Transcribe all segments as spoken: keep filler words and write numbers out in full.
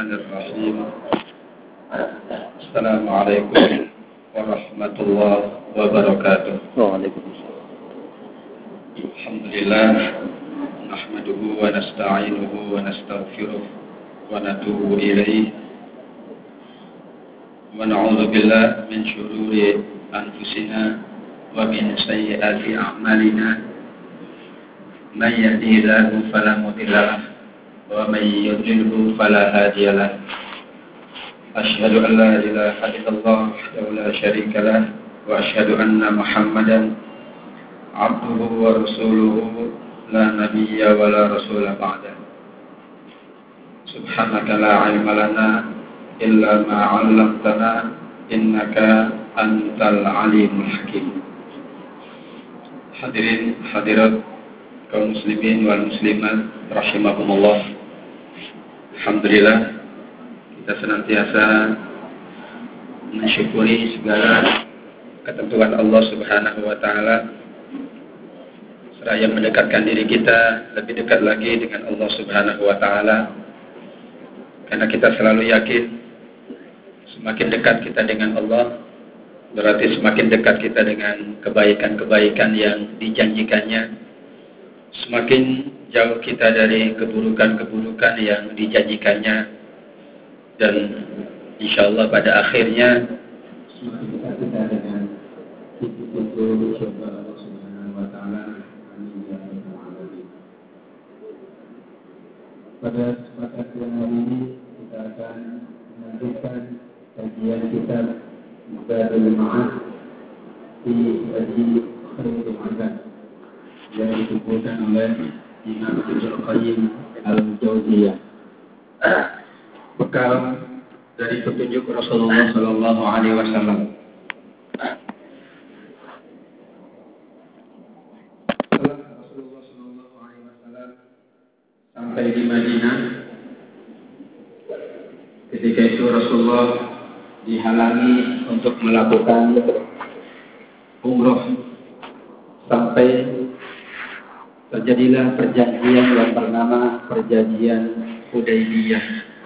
Bismillahirrahmanirrahim. Assalamualaikum warahmatullahi wabarakatuh. Waalaikumsalam. Alhamdulillah, nahmaduhu wa nasta'inuhu wa nastaghfiruh wa natubu ilayh. Wa na'udzu billahi min syururi anfusina wa min sayyiati a'malina. Man yahdihillahu fala mudilla lahu wa man yudlilhu fala hadiya lahu. Asyhadu an la ilaha illallah wahdahu la syarika lahu wa asyhadu anna Muhammadan abduhu wa rasuluhu la nabiyya wa la rasula ba'da. Subhanaka la ilma lana illa ma 'allamtana innaka antal alimul hakim. Hadirin hadirat kaum muslimin wal muslimat rahimakumullah. Alhamdulillah, kita senantiasa mensyukuri segala ketentuan Allah Subhanahu wa taala seraya mendekatkan diri kita lebih dekat lagi dengan Allah Subhanahu wa taala, karena kita selalu yakin semakin dekat kita dengan Allah berarti semakin dekat kita dengan kebaikan-kebaikan yang dijanjikannya, semakin jauh kita dari keburukan-keburukan yang dijanjikannya, dan insyaallah pada akhirnya semakin dekat kita dengan pintu-pintu surga Allah Subhanahu wa taala. Amin ya rabbal alamin. Pada kesempatan yang hari ini kita akan melanjutkan kajian kitab Zadul Ma'ad fi Hadi Khairul Ibad yang dikumpulkan oleh Imam Ibnu Qayyim Al-Jauziyah, bekal dari petunjuk Rasulullah Sallallahu Alaihi Wasallam. Setelah Rasulullah Sallallahu Alaihi Wasallam sampai di Madinah, ketika itu Rasulullah dihalangi untuk melakukan umroh sampai terjadilah perjanjian yang bernama Perjanjian Hudaybiyah.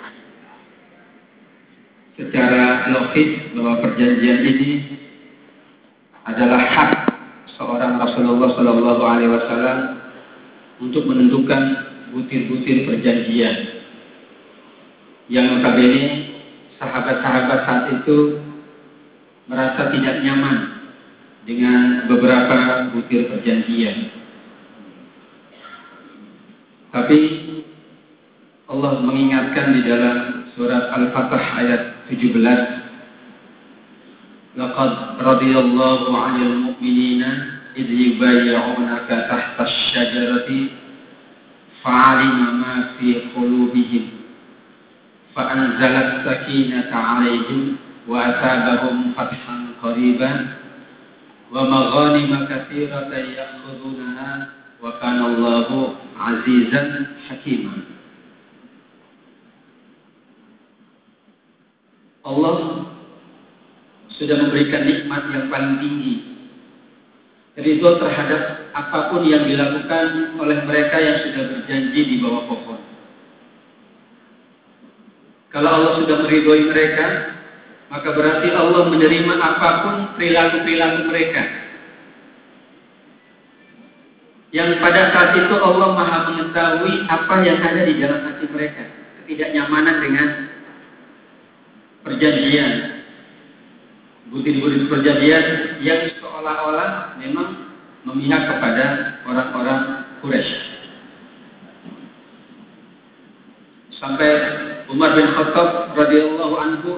Secara logis bahwa perjanjian ini adalah hak seorang Rasulullah Shallallahu Alaihi Wasallam untuk menentukan butir-butir perjanjian yang notabene sahabat-sahabat saat itu merasa tidak nyaman dengan beberapa butir perjanjian. Tapi Allah mengingatkan di dalam surat Al-Fatah ayat tujuh belas, Laqad radiyallahu 'anil mu'minina idh yubayyi'unaka tahta asy-syajarati fa'alima ma fi qulubihim fa'anzala as-sakinata 'alaihim wa asabahum fathan qariban wa maghanima katsiratan ya'khudunaha wa kana Allahu 'azizan hakiman. Allah sudah memberikan nikmat yang paling tinggi, ridho terhadap apapun yang dilakukan oleh mereka yang sudah berjanji di bawah pohon. Kalau Allah sudah meridhoi mereka, maka berarti Allah menerima apapun perilaku-perilaku mereka, yang pada saat itu Allah Maha mengetahui apa yang ada di dalam hati mereka, ketidaknyamanan dengan perjanjian, butir-butir perjanjian yang seolah-olah memang memihak kepada orang-orang Quraisy. Sampai Umar bin Khattab radhiyallahu anhu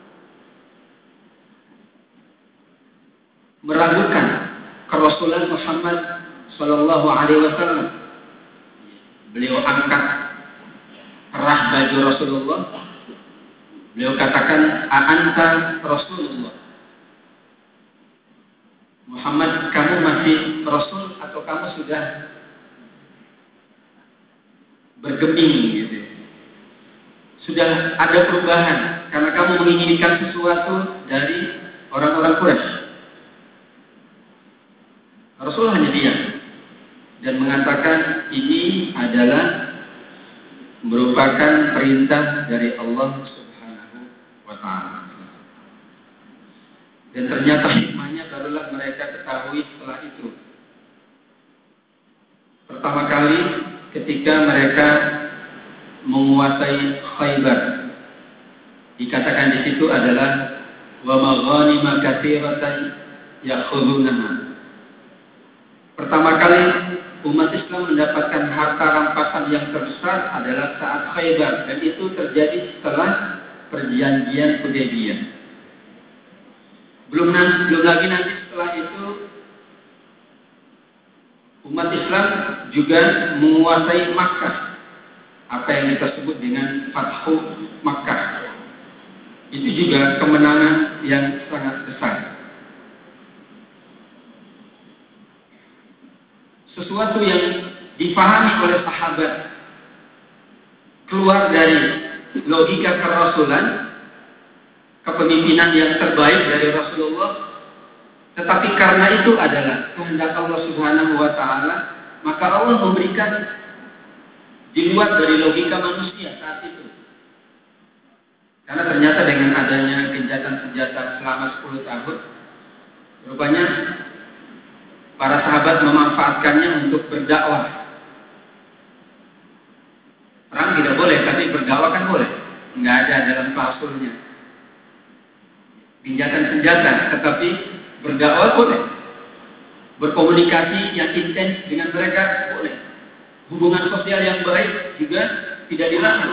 meragukan kerasulan Muhammad Sallallahu Alaihi Wasallam. Beliau angkat kerah baju Rasulullah. Beliau katakan, "A'anta Rasulullah." Muhammad, kamu masih Rasul atau kamu sudah bergeming gitu? Sudah ada perubahan karena kamu menginginkan sesuatu dari orang-orang Quraisy. Rasul hanya diam dan mengatakan ini adalah merupakan perintah dari Allah Subhanahu wa Ta'ala. Dan ternyata hikmahnya barulah mereka ketahui setelah itu. Pertama kali ketika mereka menguasai Khaybar, dikatakan di situ adalah wa maghanima katsiratan ya'khudhunaha. Pertama kali umat Islam mendapatkan harta rampasan yang terbesar adalah saat Khaybar, dan itu terjadi setelah perjanjian Hudaybiyah. Belum nanti, belum lagi nanti setelah itu umat Islam juga menguasai Makkah, apa yang kita sebut dengan Fathu Makkah. Itu juga kemenangan yang sangat besar. Sesuatu yang dipahami oleh sahabat keluar dari logika kerasulan, kepemimpinan yang terbaik dari Rasulullah, tetapi karena itu adalah kehendak Allah Subhanahu wa Ta'ala, maka Allah memberikan di luar dari logika manusia saat itu. Karena ternyata dengan adanya gencatan senjata selama sepuluh tahun, rupanya para sahabat memanfaatkannya untuk berdakwah. Perang tidak boleh, tapi berdakwah kan boleh. Nggak ada dalam klausulnya gencatan senjata, tetapi berdakwah boleh. Berkomunikasi yang intens dengan mereka boleh. Hubungan sosial yang baik juga tidak dilarang.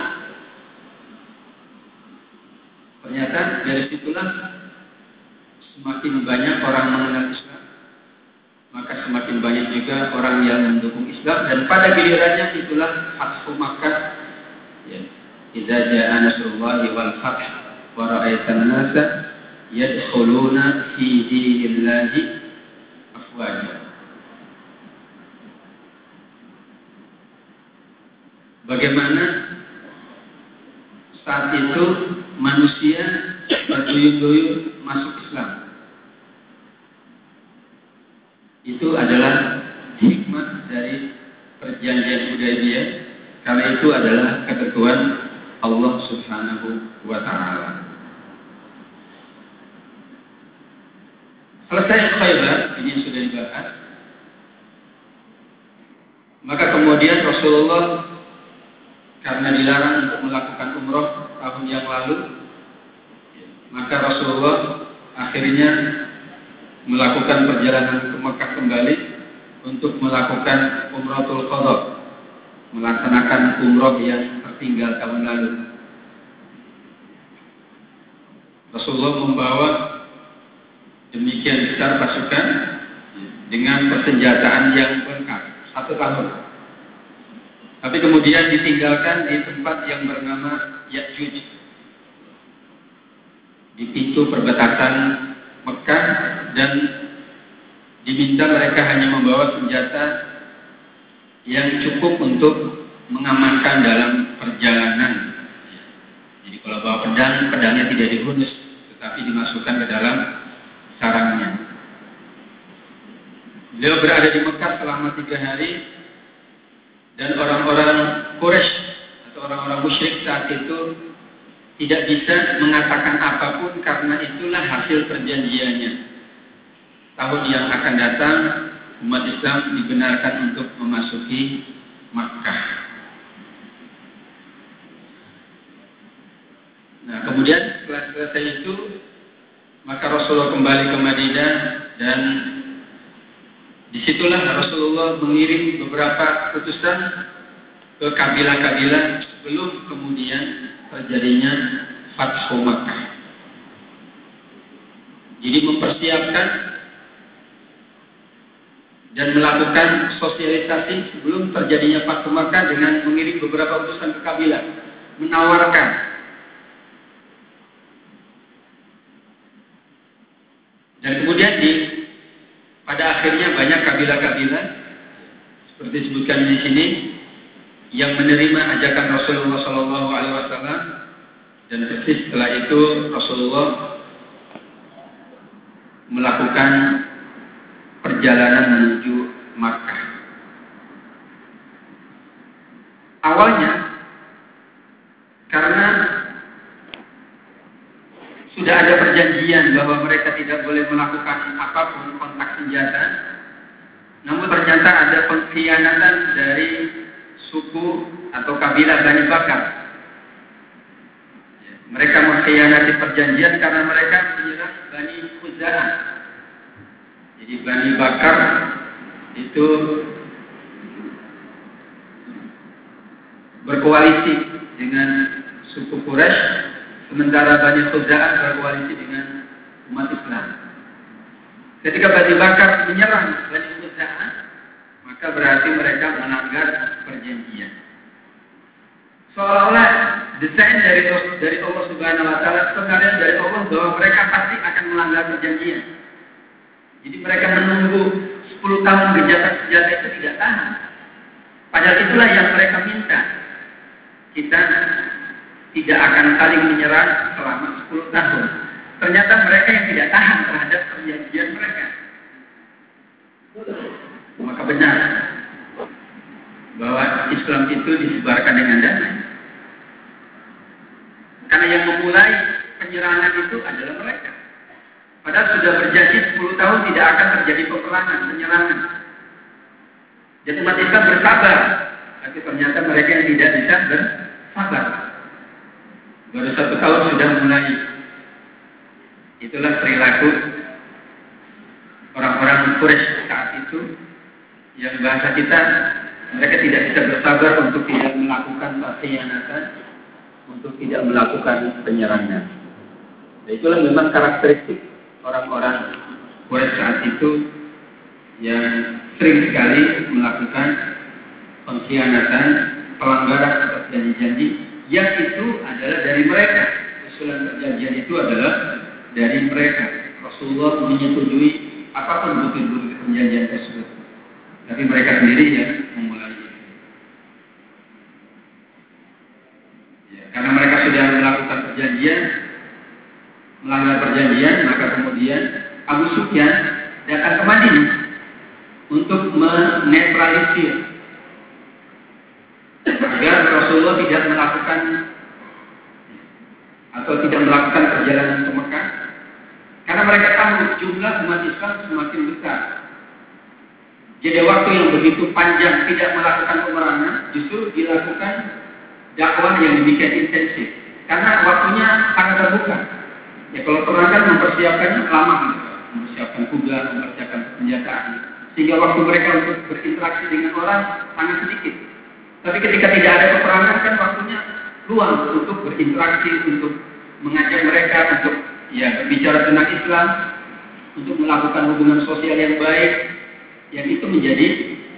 Ternyata dari situlah semakin banyak orang mengenal Islam, maka semakin banyak juga orang yang mendukung Islam, dan pada gilirannya itulah Fathu Makkah. Ya. Idza jaa nasrullahi wal fath wa ra'aitan nasa yadkhuluna fi dinillahi afwaja. Bagaimana saat itu manusia berduyun-duyun masuk Islam. Itu adalah hikmah dari perjanjian Hudaybiyah, karena itu adalah ketentuan Allah Subhanahu wa Ta'ala. Selesai Khaybar, ini sudah dibahas. Maka kemudian Rasulullah karena dilarang untuk melakukan umroh tahun yang lalu, maka Rasulullah akhirnya melakukan perjalanan ke Mekah kembali untuk melakukan umratul qadha, melaksanakan umroh yang tertinggal tahun lalu. Rasulullah membawa demikian besar pasukan dengan persenjataan yang lengkap satu tahun. Tapi kemudian ditinggalkan di tempat yang bernama Ya'juj, di pintu perbatasan Mekah, dan diminta mereka hanya membawa senjata yang cukup untuk mengamankan dalam perjalanan. Jadi kalau bawa pedang, pedangnya tidak dihunus, tetapi dimasukkan ke dalam sarangnya. Beliau berada di Mekah selama tiga hari, dan orang-orang Quraisy atau orang-orang musyrik saat itu tidak bisa mengatakan apapun, karena itulah hasil perjanjiannya. Tahun yang akan datang, umat Islam dibenarkan untuk memasuki Makkah. Nah, kemudian setelah selesai itu, maka Rasulullah kembali ke Madinah, dan disitulah Rasulullah mengirim beberapa utusan ke kabilah-kabilah sebelum kemudian terjadinya Fathu Makkah. Jadi mempersiapkan dan melakukan sosialisasi sebelum terjadinya Fathu Makkah dengan mengirim beberapa utusan ke kabilah, menawarkan dan kemudian di pada akhirnya banyak kabilah-kabilah seperti disebutkan di sini yang menerima ajakan Rasulullah Shallallahu Alaihi Wasallam, dan persis setelah itu Rasulullah melakukan perjalanan menuju Makkah. Awalnya bahwa mereka tidak boleh melakukan apapun kontak senjata. Namun ternyata ada pengkhianatan dari suku atau kabilah Bani Bakar. Mereka mengkhianati perjanjian karena mereka menyerang Bani Khuza'ah. Jadi Bani Bakar itu berkoalisi dengan suku Quraisy, sementara Bani Khuza'ah berkoalisi dengan umat Islam. Ketika Bani Bakar menyerang Bani Khuza'ah, maka berarti mereka melanggar perjanjian. Seolah-olah desain dari dari Allah Subhanahu wa taala, pengalian dari Allah bahwa mereka pasti akan melanggar perjanjian. Jadi mereka menunggu sepuluh tahun gencatan senjata itu tidak tahan. Padahal itulah yang mereka minta. Kita tidak akan saling menyerang selama sepuluh tahun. Ternyata mereka yang tidak tahan terhadap perjanjian mereka. Maka benar bahwa Islam itu disebarkan dengan damai. Karena yang memulai penyerangan itu adalah mereka. Padahal sudah berjanji sepuluh tahun tidak akan terjadi peperangan, penyerangan. Dan umat Islam bersabar. Tapi ternyata mereka yang tidak bisa bersabar. Baru satu tahun sudah mulai. Itulah perilaku orang-orang Quraisy saat itu. Yang bahasa kita, mereka tidak bisa bersabar untuk tidak melakukan pengkhianatan, untuk tidak melakukan penyerangan. Dan itulah memang karakteristik orang-orang Quraisy saat itu yang sering sekali melakukan pengkhianatan, pelanggaran atas janji-janji yang itu adalah dari mereka. Usulan perjanjian itu adalah dari mereka. Rasulullah menyetujui apapun bukti-bukti perjanjian tersebut. Tapi mereka sendiri yang memulai itu. Ya, karena mereka sudah melakukan perjanjian, melanggar perjanjian, maka kemudian Abu Sufyan datang ke Madinah untuk menetralisir agar Rasulullah tidak melakukan atau tidak melakukan perjalanan ke Mekah, karena mereka tahu jumlah umat Islam semakin besar. Jadi waktu yang begitu panjang tidak melakukan peperangan, justru dilakukan dakwah yang demikian intensif. Karena waktunya sangat terbuka. Ya kalau perang kan mempersiapkannya lama, mempersiapkan kuda, mempersiapkan senjataan, sehingga waktu mereka untuk berinteraksi dengan orang sangat sedikit. Tapi ketika tidak ada peperangan kan waktunya luang untuk berinteraksi, untuk mengajak mereka untuk ya berbicara tentang Islam, untuk melakukan hubungan sosial yang baik. Yang itu menjadi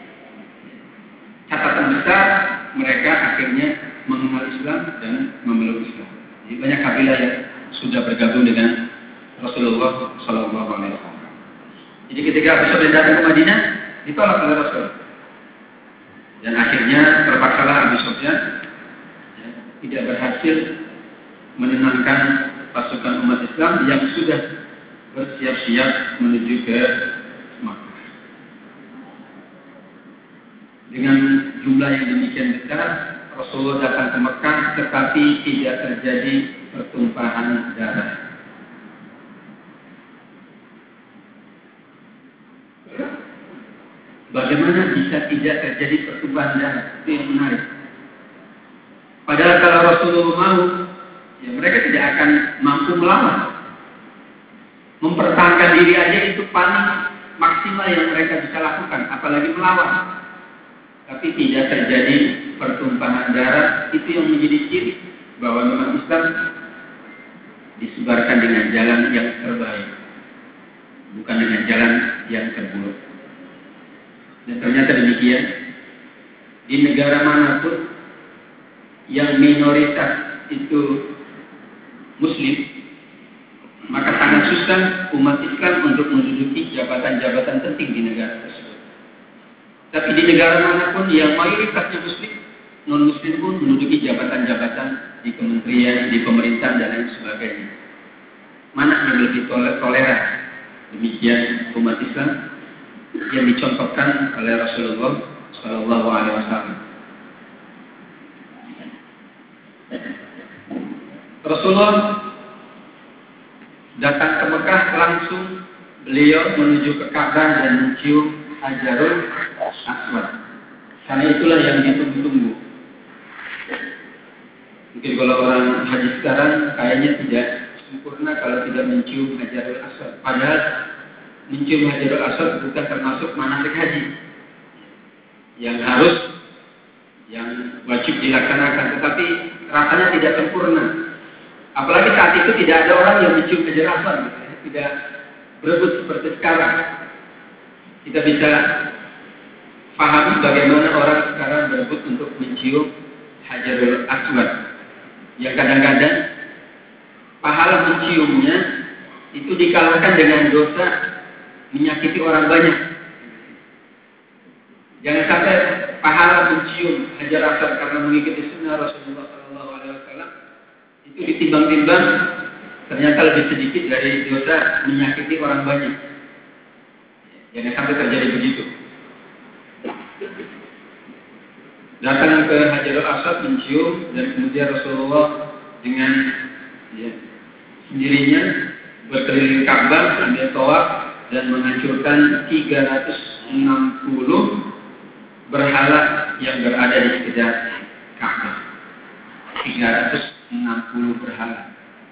catatan besar mereka akhirnya mengenal Islam dan memeluk Islam. Jadi banyak kabilah yang sudah bergabung dengan Rasulullah Shallallahu Alaihi Wasallam. Jadi ketika Abu Sufyan datang ke Madinah, ditolak oleh Rasul. Dan akhirnya terpaksalah Abu Sufyan ya, tidak berhasil menenangkan pasukan umat Islam yang sudah bersiap-siap menuju ke Makkah. Dengan jumlah yang demikian besar, Rasulullah datang ke Mekah tetapi tidak terjadi pertumpahan darah. Bagaimana bisa tidak terjadi pertumpahan darah? Itu yang menarik. Padahal kalau Rasulullah mau, ya mereka tidak akan mampu melawan. Mempertahankan diri aja itu paling maksimal yang mereka bisa lakukan, apalagi melawan. Tapi tidak terjadi pertumpahan darah, itu yang menjadi ciri bahwa memang Islam disebarkan dengan jalan yang terbaik, bukan dengan jalan yang terburuk. Dan ternyata demikian, di negara manapun yang minoritas itu Muslim, maka sangat susah umat Islam untuk menduduki jabatan-jabatan penting di negara tersebut. Tapi di negara manapun yang mayoritasnya Muslim, non-Muslim pun menduduki jabatan-jabatan di kementerian, di pemerintahan dan lain sebagainya. Mana yang lebih toleran? Demikian umat Islam yang dicontohkan oleh Rasulullah Shallallahu Alaihi Wasallam. Rasulullah datang ke Mekah langsung beliau menuju ke Ka'bah dan mencium Hajarul Aswad. Karena itulah yang ditunggu-tunggu. Mungkin kalau orang haji sekarang kayaknya tidak sempurna kalau tidak mencium Hajarul Aswad. Padahal mencium Hajarul Aswad bukan termasuk manasik haji yang harus, yang wajib dilaksanakan, tetapi rasanya tidak sempurna. Apalagi saat itu tidak ada orang yang mencium Hajarul Aswad, tidak berebut seperti sekarang. Kita bisa pahami bagaimana orang sekarang berebut untuk mencium Hajarul Aswad, yang kadang-kadang pahala menciumnya itu dikalahkan dengan dosa menyakiti orang banyak. Jangan sampai pahala mencium Hajar Aswad karena mengikuti sunnah Rasulullah shallallahu alaihi wasallam itu ditimbang-timbang ternyata lebih sedikit dari dosa menyakiti orang banyak. Jangan sampai terjadi begitu. Datang ke Hajarul Aswad mencium, dan kemudian Rasulullah dengan ya, sendirinya berkeliling Ka'bah sambil tawaf dan menghancurkan tiga ratus enam puluh berhala yang berada di sekitar Ka'bah. tiga ratus enam puluh berhala.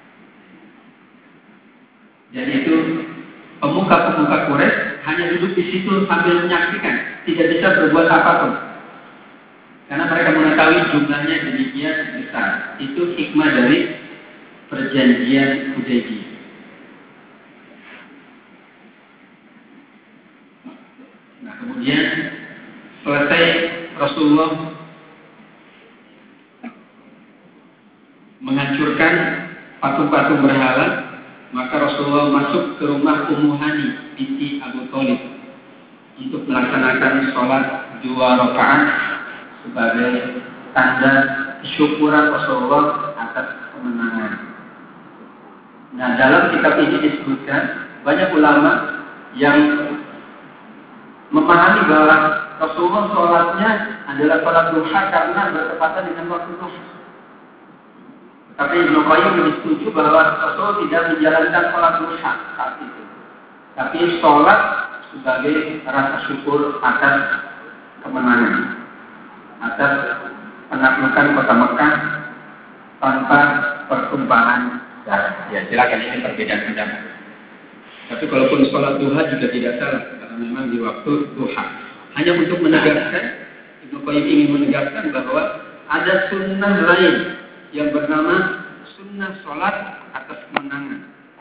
Dan itu pemuka-pemuka Quraisy hanya duduk di situ sambil menyaksikan, tidak bisa berbuat apapun. Karena mereka mengetahui jumlahnya demikian besar. Itu hikmah dari perjanjian Hudaybiyah. Nah, kemudian selesai Rasulullah menghancurkan patung-patung berhala, maka Rasulullah masuk ke rumah Ummu Hani binti Abu Thalib untuk melaksanakan sholat dua rakaat sebagai tanda kesyukuran Rasulullah atas kemenangan. Nah, dalam kitab ini disebutkan banyak ulama yang memahami bahwa Rasulullah sholatnya adalah sholat duha karena bertepatan dengan waktu duha. Tapi Ibnu Qayyim lebih setuju bahwa Rasul tidak menjalankan sholat duha saat itu, tapi sholat sebagai rasa syukur atas kemenangan, atas penaklukan kota Mekah tanpa pertumpahan darah. Ya, silakan, ini perbedaan pendapat. Tapi kalaupun sholat duha juga tidak salah, karena memang di waktu duha. Hanya untuk menegaskan, Ibnu Qayyim ingin menegaskan bahwa ada sunnah lain yang bernama sunnah sholat atas kemenangan.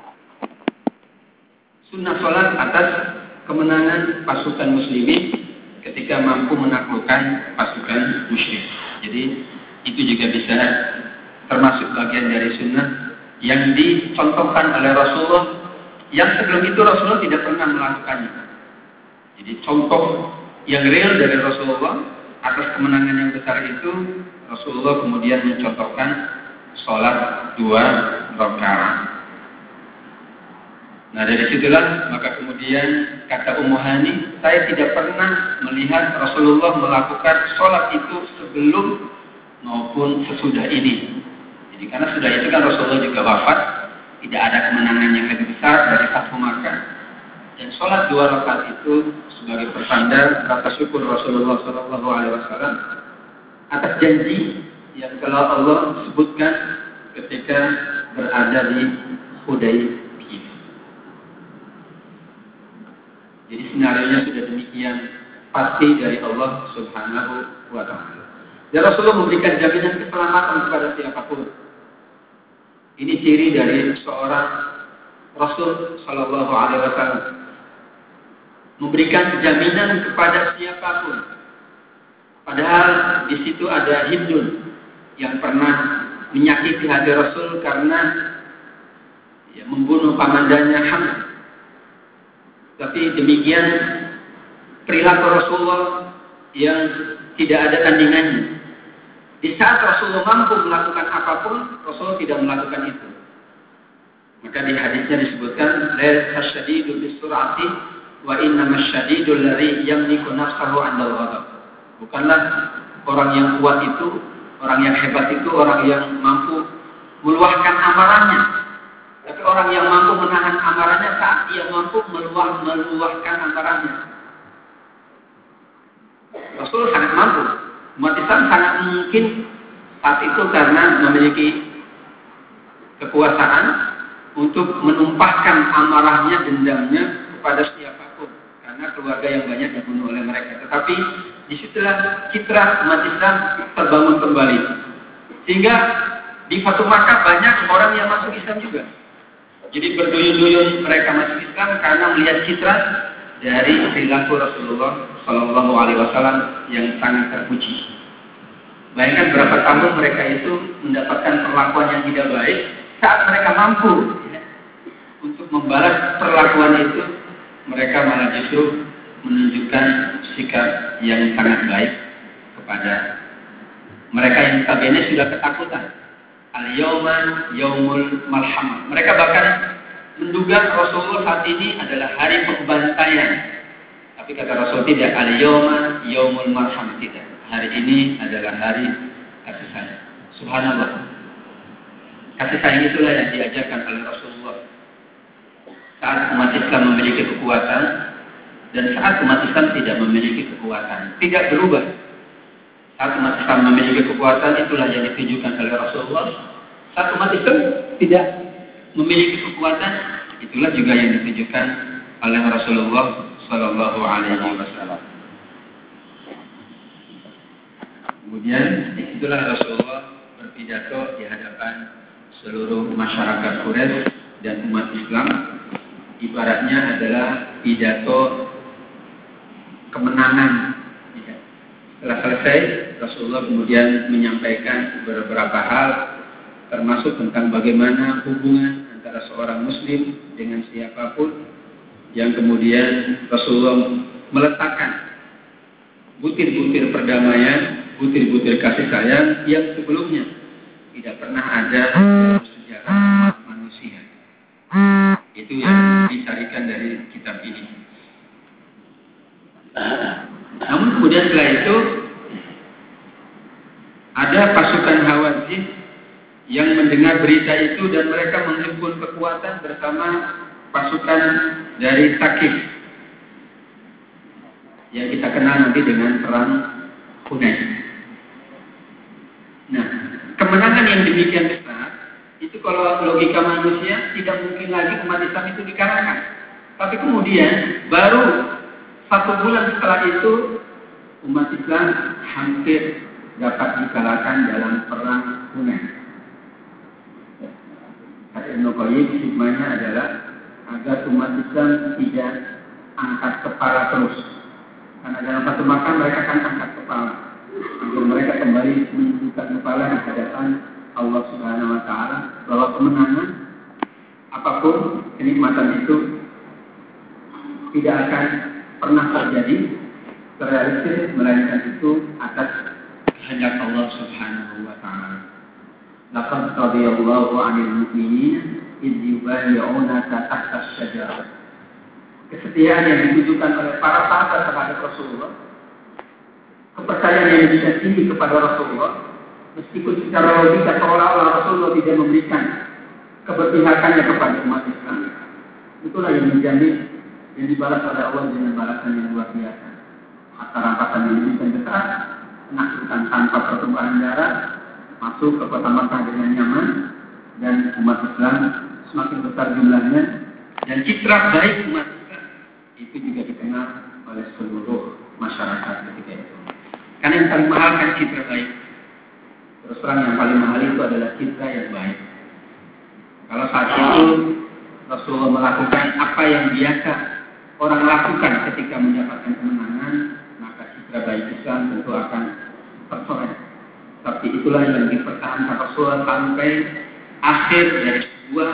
Sunnah sholat atas kemenangan pasukan muslimin ketika mampu menaklukkan pasukan musyrik. Jadi itu juga bisa termasuk bagian dari sunnah yang dicontohkan oleh Rasulullah, yang sebelum itu Rasulullah tidak pernah melakukannya. Jadi contoh yang real dari Rasulullah atas kemenangan yang besar itu, Rasulullah kemudian mencontohkan sholat dua rakaat. Nah, dari situlah maka kemudian kata Ummu Hani, saya tidak pernah melihat Rasulullah melakukan sholat itu sebelum maupun sesudah ini. Jadi karena sudah itu kan Rasulullah juga wafat, tidak ada kemenangan yang lebih besar dari Fathu Makkah. Dan sholat dua rakaat itu sebagai pertanda rasa syukur Rasulullah shallallahu alaihi wasallam atas janji yang telah Allah sebutkan ketika berada di Hudaybiyah. Jadi senarionya sudah demikian pasti dari Allah Subhanahu wa taala. Dan Rasulullah memberikan jaminan keselamatan kepada siapapun. Ini ciri dari seorang Rasul sallallahu alaihi wasallam. Memberikan jaminan kepada siapapun. Padahal di situ ada Hindun yang pernah menyakiti hati Rasul karena ya, membunuh pamandannya Hamzah. Tapi demikian perilaku Rasulullah yang tidak ada tandingannya. Di saat Rasulullah mampu melakukan apapun, Rasulullah tidak melakukan itu. Maka di hadisnya disebutkan, la tasyadidu bisur'ati wa innamas syadidul ladzi yamliku nafsahu 'indal ghadab. Bukanlah orang yang kuat itu, orang yang hebat itu, orang yang mampu meluahkan amarahnya. Tapi orang yang mampu menahan amarahnya saat ia mampu meluah meluahkan amarahnya. Rasul sangat mampu. Umat Islam sangat mungkin saat itu karena memiliki kekuasaan untuk menumpahkan amarahnya, dendamnya kepada siapapun karena keluarga yang banyak dibunuh oleh mereka. Tetapi disitulah citra umat Islam terbangun kembali, sehingga di Fatu Makkah banyak orang yang masuk Islam juga. Jadi berduyun-duyun mereka masuk Islam karena melihat citra dari perilaku Rasulullah Shallallahu Alaihi Wasallam yang sangat terpuji. Bayangkan berapa tahun mereka itu mendapatkan perlakuan yang tidak baik, saat mereka mampu ya, untuk membalas perlakuan itu, mereka malah justru menunjukkan sikap yang sangat baik kepada mereka yang notabene sudah ketakutan. Al-yawma yaumul malhamah. Mereka bahkan menduga Rasulullah saat ini adalah hari pembantaian. Tapi kata Rasul tidak, al-yawma yaumul malhamah, tidak. Hari ini adalah hari kasih sayang. Subhanallah. Kasih sayang itulah yang diajarkan oleh Rasulullah saat umat Islam memiliki kekuatan dan saat umat Islam tidak memiliki kekuatan. Tidak berubah. Saat umat Islam memiliki kekuatan, itulah yang ditunjukkan oleh Rasulullah. Saat umat Islam tidak memiliki kekuatan, itulah juga yang ditunjukkan oleh Rasulullah Sallallahu Alaihi Wasallam. Kemudian itulah Rasulullah berpidato di hadapan seluruh masyarakat Quraisy dan umat Islam. Ibaratnya adalah pidato kemenangan. Setelah selesai, Rasulullah kemudian menyampaikan beberapa hal, termasuk tentang bagaimana hubungan antara seorang Muslim dengan siapapun, yang kemudian Rasulullah meletakkan butir-butir perdamaian, butir-butir kasih sayang yang sebelumnya tidak pernah ada dalam sejarah manusia. Itu yang dicarikan dari kitab ini. Namun kemudian setelah itu ada pasukan Hawazin yang mendengar berita itu dan mereka menghimpun kekuatan bersama pasukan dari Thaqif yang kita kenal nanti dengan perang Hunain. Nah, kemenangan yang demikian besar itu kalau logika manusia tidak mungkin lagi umat Islam itu dikalahkan. Tapi kemudian baru satu bulan setelah itu umat Islam hampir dapat dikalahkan dalam perang Hunain. Kata Ibnu Qayyim, hikmahnya adalah agar umat Islam tidak angkat kepala terus. Karena dalam satu makan mereka akan angkat kepala. Agar mereka kembali menundukkan kepala di hadapan Allah Subhanahu Wa Taala bahwa kemenangan apapun kenikmatan itu tidak akan pernah terjadi terrealistis melainkan itu atas kehendak Allah Subhanahu Wa Taala. Laqad radiyallahu 'anil mu'minina idh yubayyi'unaka tahta asy-syajarah. Kesetiaan yang ditunjukkan oleh para sahabat terhadap Rasulullah, kepercayaan yang diberikan tinggi kepada Rasulullah, meskipun secara logika seolah-olah Rasulullah tidak memberikan keberpihakannya kepada umat Islam, itulah yang menjamin yang dibalas oleh Allah dengan balasan yang luar biasa. Harta rampasan yang demikian besar, menakjubkan tanpa pertumpahan darah, masuk ke kota Makkah dengan nyaman, dan umat Islam semakin besar jumlahnya, dan citra baik umat Islam itu juga dikenal oleh seluruh masyarakat ketika itu. Karena yang paling mahal kan citra baik. Terus terang yang paling mahal itu adalah citra yang baik. Kalau saat itu Rasulullah melakukan apa yang biasa orang lakukan ketika mendapatkan kemenangan, maka citra baik Islam tentu akan tercoreng. Tapi itulah yang dipertahankan Rasulullah sampai akhir dari sebuah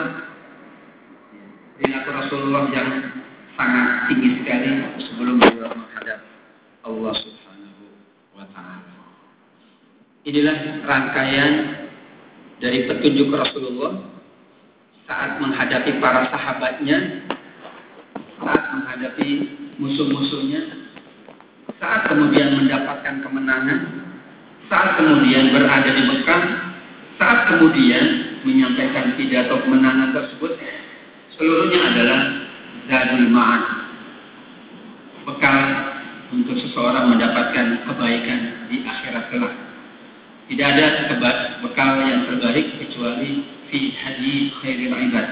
perilaku Rasulullah yang sangat tinggi sekali sebelum beliau menghadap Allah Subhanahu Wa Taala. Inilah rangkaian dari petunjuk Rasulullah saat menghadapi para sahabatnya, saat menghadapi musuh-musuhnya, saat kemudian mendapatkan kemenangan, saat kemudian berada di Mekah, saat kemudian menyampaikan pidato kemenangan tersebut seluruhnya adalah zadul ma'ad, bekal untuk seseorang mendapatkan kebaikan di akhirat kelak. Tidak ada bekal yang terbaik kecuali fi hadi khairil ibad,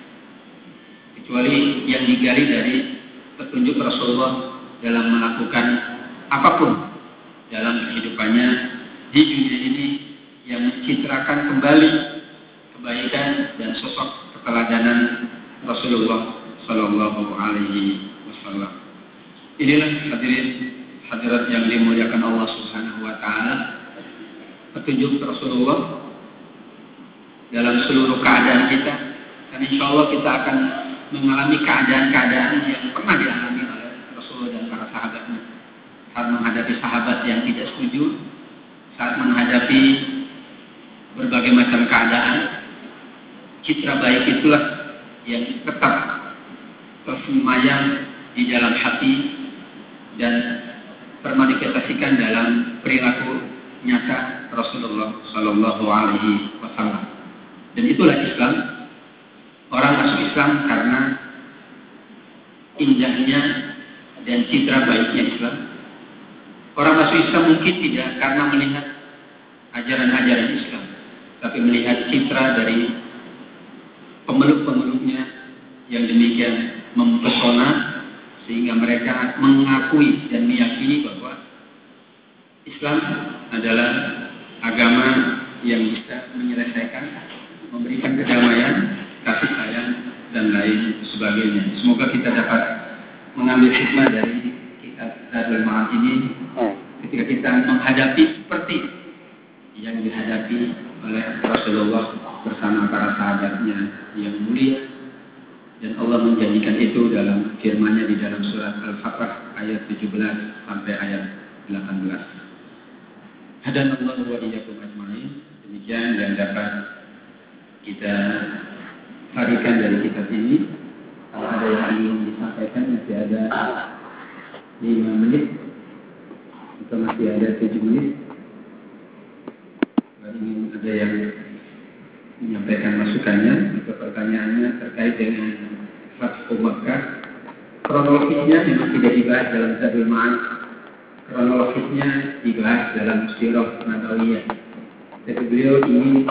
kecuali yang digali dari petunjuk Rasulullah dalam melakukan apapun dalam kehidupannya di dunia ini yang mencitrakan kembali kebaikan dan sosok keteladanan Rasulullah Sallallahu Alaihi Wasallam. Inilah hadirin hadirat yang dimuliakan Allah Subhanahu Wa Taala, petunjuk Rasulullah dalam seluruh keadaan kita. Dan insya Allah kita akan mengalami keadaan-keadaan yang pernah dialami oleh Rasulullah dan para sahabatnya. Saat menghadapi sahabat yang tidak setuju, saat menghadapi berbagai macam keadaan, citra baik itulah yang tetap tersemayam di dalam hati dan termanifestasikan dalam perilaku nyata Rasulullah Sallallahu Alaihi Wasallam. Dan itulah Islam. Orang masuk Islam karena indahnya dan citra baiknya Islam. Orang masuk Islam mungkin tidak karena melihat ajaran-ajaran Islam, tapi melihat citra dari pemeluk-pemeluknya yang demikian mempesona sehingga mereka mengakui dan meyakini bahwa Islam adalah agama yang bisa menyelesaikan, memberikan kedamaian, kasih sayang, dan lain sebagainya. Semoga kita dapat mengambil hikmah dari kitab Zadul Ma'ad ini ketika kita menghadapi seperti yang dihadapi oleh Rasulullah bersama para sahabatnya yang mulia. Dan Allah menjanjikan itu dalam firman-Nya di dalam surat Al-Fatah ayat tujuh belas sampai ayat delapan belas. Hadanallahu wa iyyakum ajma'in. Demikian yang dapat kita tarikan dari kitab ini. Kalau ada yang ingin disampaikan, masih ada lima menit atau masih ada tujuh menit. Kalau ingin ada yang menyampaikan masukannya atau pertanyaannya terkait dengan Fathu Makkah, kronologisnya memang tidak dibahas dalam Zadul Ma'ad, kronologisnya dibahas dalam Sirah Nabawiyah. Jadi beliau ingin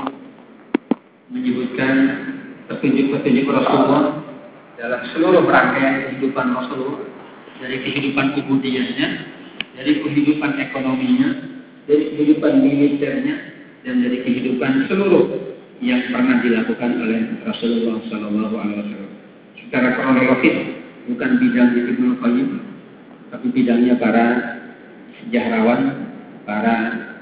menyebutkan petunjuk-petunjuk Rasulullah dalam seluruh rangkaian kehidupan Rasulullah, dari kehidupan ubudiyahnya, dari kehidupan ekonominya, dari kehidupan militernya, dan dari kehidupan seluruh yang pernah dilakukan oleh Rasulullah Sallallahu Alaihi Wasallam. Secara kronologis, bukan bidangnya Ibnu Qayyim, tapi bidangnya para sejarawan, para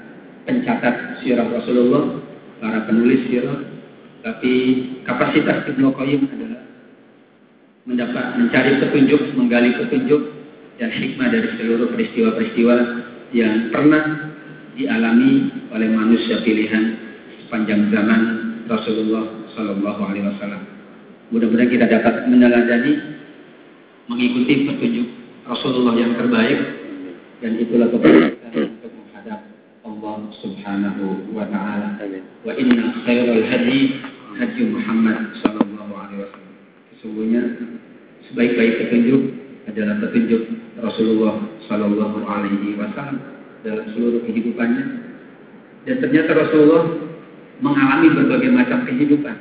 pencatat sirah Rasulullah, para penulis sirah. Tapi kapasitas Ibnu Qayyim adalah mendapat mencari petunjuk, menggali petunjuk dan hikmah dari seluruh peristiwa-peristiwa yang pernah dialami oleh manusia pilihan sepanjang zaman Rasulullah Sallallahu Alaihi Wasallam. Mudah-mudahan kita dapat meneladani, mengikuti petunjuk Rasulullah yang terbaik, dan itulah kebenaran kita untuk menghadap Allah Subhanahu Wa Taala. Wa inna khairal hadi hadi Muhammad Sallallahu Alaihi Wasallam. Sesungguhnya sebaik-baik petunjuk adalah petunjuk Rasulullah Sallallahu Alaihi Wasallam dalam seluruh kehidupannya. Dan ternyata Rasulullah mengalami berbagai macam kehidupan.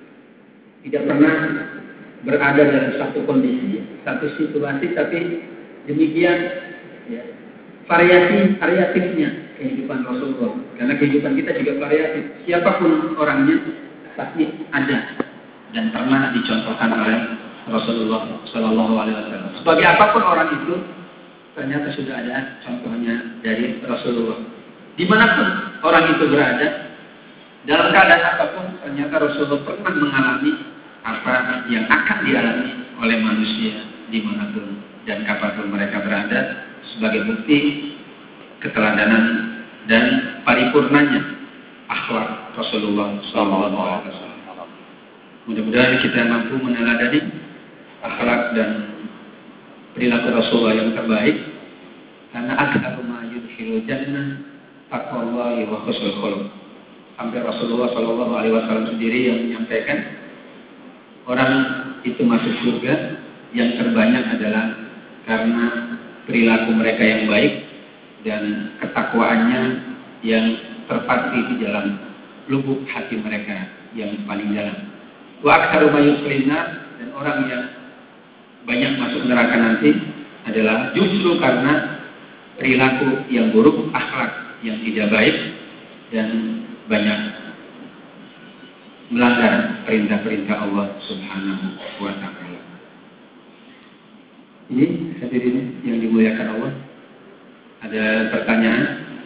Tidak pernah berada dalam satu kondisi, satu situasi, tapi demikian ya, variasi variatifnya kehidupan Rasulullah. Karena kehidupan kita juga variatif. Siapapun orangnya pasti ada dan pernah dicontohkan oleh Rasulullah Sallallahu Alaihi Wasallam. Sebagai apapun orang itu, ternyata sudah ada contohnya dari Rasulullah. Dimanapun orang itu berada, dalam keadaan apapun, ternyata Rasulullah pernah mengalami apa yang akan dialami oleh manusia dimanapun dan kapanpun mereka berada, sebagai bukti keteladanan dan paripurnanya akhlak Rasulullah Sallallahu Alaihi Wasallam. Mudah-mudahan kita mampu meneladani akhlak dan perilaku Rasulullah yang terbaik, karena aktsaru ma yudkhilul jannah taqwallahi wa husnul khuluq. Sampai Rasulullah Shallallahu Alaihi Wasallam sendiri yang menyampaikan orang itu masuk surga yang terbanyak adalah karena perilaku mereka yang baik dan ketakwaannya yang terpatri di dalam lubuk hati mereka yang paling dalam. Wa aktsaru may yuslinna, dan orang yang banyak masuk neraka nanti adalah justru karena perilaku yang buruk, akhlak yang tidak baik, dan banyak melanggar perintah-perintah Allah Subhanahu wa Ta'ala. Ini hadirin yang dimuliakan Allah, ada pertanyaan?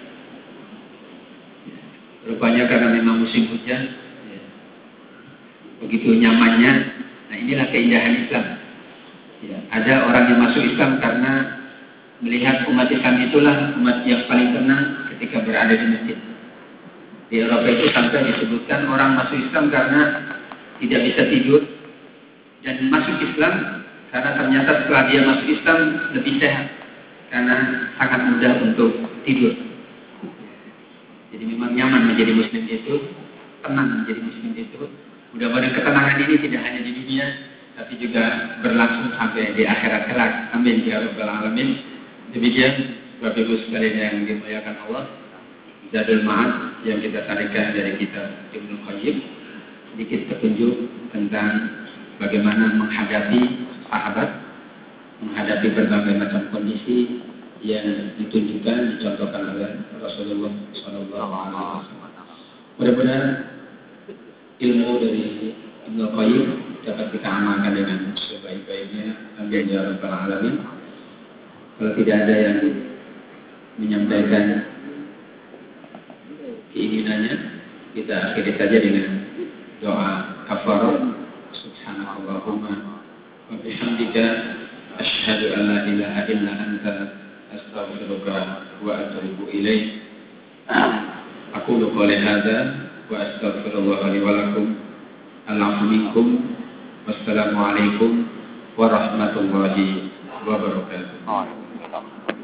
Rupanya karena memang musim hujan, ya, begitu nyamannya. Nah, inilah keindahan Islam. Ya, ada orang yang masuk Islam karena melihat umat Islam itulah umat yang paling tenang ketika berada di masjid. Di Eropa itu sampai disebutkan orang masuk Islam karena tidak bisa tidur, dan masuk Islam karena ternyata setelah dia masuk Islam lebih sehat karena sangat mudah untuk tidur. Jadi memang nyaman menjadi Muslim itu, tenang menjadi Muslim itu. Mudah-mudahan ketenangan ini tidak hanya di dunia, tapi juga berlangsung sampai di akhirat kelak. Amin ya rabbal alamin. Demikian Bapak Ibu sekalian yang dimuliakan Allah, Zadul Ma'ad yang kita tarikan dari kitab Ibnu Qayyim, sedikit petunjuk tentang bagaimana menghadapi sahabat, menghadapi berbagai macam kondisi yang ditunjukkan, dicontohkan oleh Rasulullah Shallallahu Alaihi Wasallam. Mudah-mudahan ilmu dari Ibnu Qayyim dapat kita amalkan dengan sebaik-baiknya. Amin ya rabbal alamin. Kalau tidak ada yang menyampaikan keinginannya, kita akhiri saja dengan doa kafarah. Subhanallahumma wa bihamdika asyhadu an la ilaha illa anta astaghfiruka wa atubu ilaik. Aqulu qouli hadza wa astaghfirullah li wa lakum. Al-'afwu minkum. Wassalamu alaikum warahmatullahi wabarakatuh.